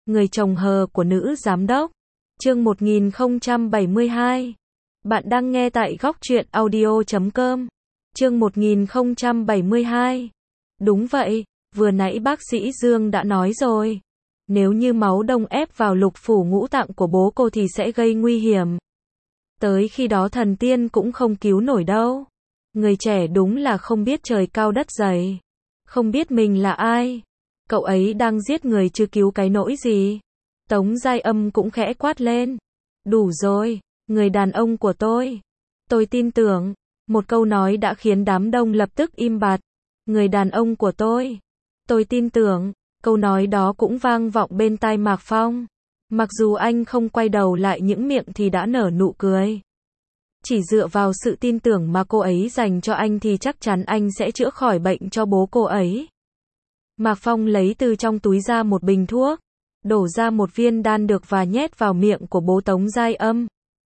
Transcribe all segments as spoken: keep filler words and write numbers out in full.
Người chồng hờ của nữ giám đốc. Chương một nghìn không trăm bảy mươi hai. Bạn đang nghe tại góc truyện audio chấm com. Chương một nghìn không trăm bảy mươi hai. Đúng vậy, vừa nãy bác sĩ Dương đã nói rồi. Nếu như máu đông ép vào lục phủ ngũ tạng của bố cô thì sẽ gây nguy hiểm. Tới khi đó thần tiên cũng không cứu nổi đâu. Người trẻ đúng là không biết trời cao đất dày. Không biết mình là ai. Cậu ấy đang giết người chứ cứu cái nỗi gì. Tống Giai Âm cũng khẽ quát lên. Đủ rồi, người đàn ông của tôi. Tôi tin tưởng. Một câu nói đã khiến đám đông lập tức im bặt. Người đàn ông của tôi. Tôi tin tưởng. Câu nói đó cũng vang vọng bên tai Mạc Phong. Mặc dù anh không quay đầu lại những miệng thì đã nở nụ cười. Chỉ dựa vào sự tin tưởng mà cô ấy dành cho anh thì chắc chắn anh sẽ chữa khỏi bệnh cho bố cô ấy. Mạc Phong lấy từ trong túi ra một bình thuốc, đổ ra một viên đan dược và nhét vào miệng của bố Tống Giai Âm.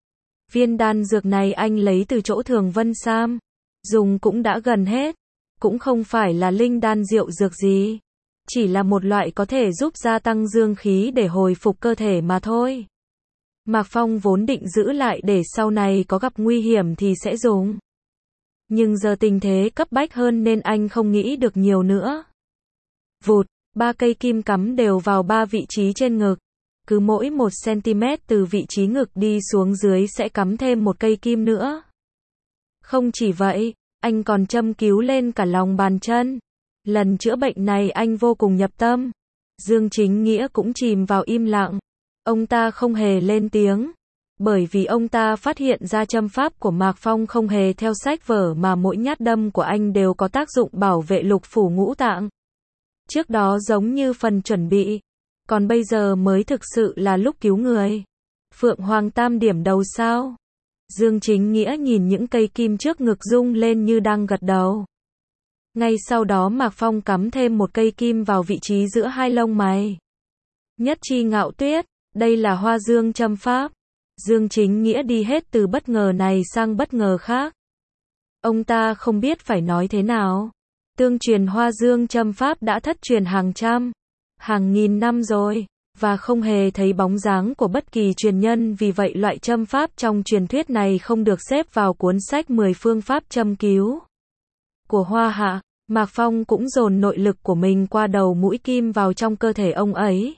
Viên đan dược này anh lấy từ chỗ Thường Vân Sam, dùng cũng đã gần hết, cũng không phải là linh đan diệu dược gì, chỉ là một loại có thể giúp gia tăng dương khí để hồi phục cơ thể mà thôi. Mạc Phong vốn định giữ lại để sau này có gặp nguy hiểm thì sẽ dùng. Nhưng giờ tình thế cấp bách hơn nên anh không nghĩ được nhiều nữa. Vụt, ba cây kim cắm đều vào ba vị trí trên ngực. Cứ mỗi một xăng-ti-mét từ vị trí ngực đi xuống dưới sẽ cắm thêm một cây kim nữa. Không chỉ vậy, anh còn châm cứu lên cả lòng bàn chân. Lần chữa bệnh này anh vô cùng nhập tâm. Dương Chính Nghĩa cũng chìm vào im lặng. Ông ta không hề lên tiếng. Bởi vì ông ta phát hiện ra châm pháp của Mạc Phong không hề theo sách vở mà mỗi nhát đâm của anh đều có tác dụng bảo vệ lục phủ ngũ tạng. Trước đó giống như phần chuẩn bị, còn bây giờ mới thực sự là lúc cứu người. Phượng Hoàng Tam điểm đầu sao? Dương Chính Nghĩa nhìn những cây kim trước ngực rung lên như đang gật đầu. Ngay sau đó Mạc Phong cắm thêm một cây kim vào vị trí giữa hai lông mày. Nhất chi ngạo tuyết, đây là Hoa Dương châm pháp. Dương Chính Nghĩa đi hết từ bất ngờ này sang bất ngờ khác. Ông ta không biết phải nói thế nào. Tương truyền Hoa Dương châm pháp đã thất truyền hàng trăm, hàng nghìn năm rồi, và không hề thấy bóng dáng của bất kỳ truyền nhân, vì vậy loại châm pháp trong truyền thuyết này không được xếp vào cuốn sách mười phương pháp châm cứu của Hoa Hạ. Mạc Phong cũng dồn nội lực của mình qua đầu mũi kim vào trong cơ thể ông ấy.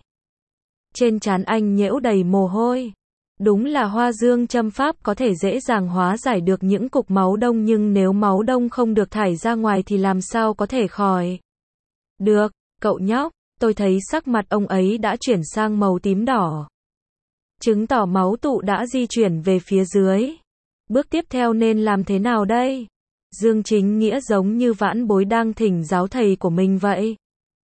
Trên trán anh nhễu đầy mồ hôi. Đúng là Hoa Dương châm pháp có thể dễ dàng hóa giải được những cục máu đông, nhưng nếu máu đông không được thải ra ngoài thì làm sao có thể khỏi được. Cậu nhóc, tôi thấy sắc mặt ông ấy đã chuyển sang màu tím đỏ, chứng tỏ máu tụ đã di chuyển về phía dưới. Bước tiếp theo nên làm thế nào đây? Dương Chính Nghĩa giống như vãn bối đang thỉnh giáo thầy của mình vậy.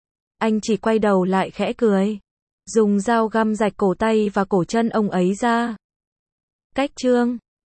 Anh chỉ quay đầu lại khẽ cười, dùng dao găm rạch cổ tay và cổ chân ông ấy ra. Cách chương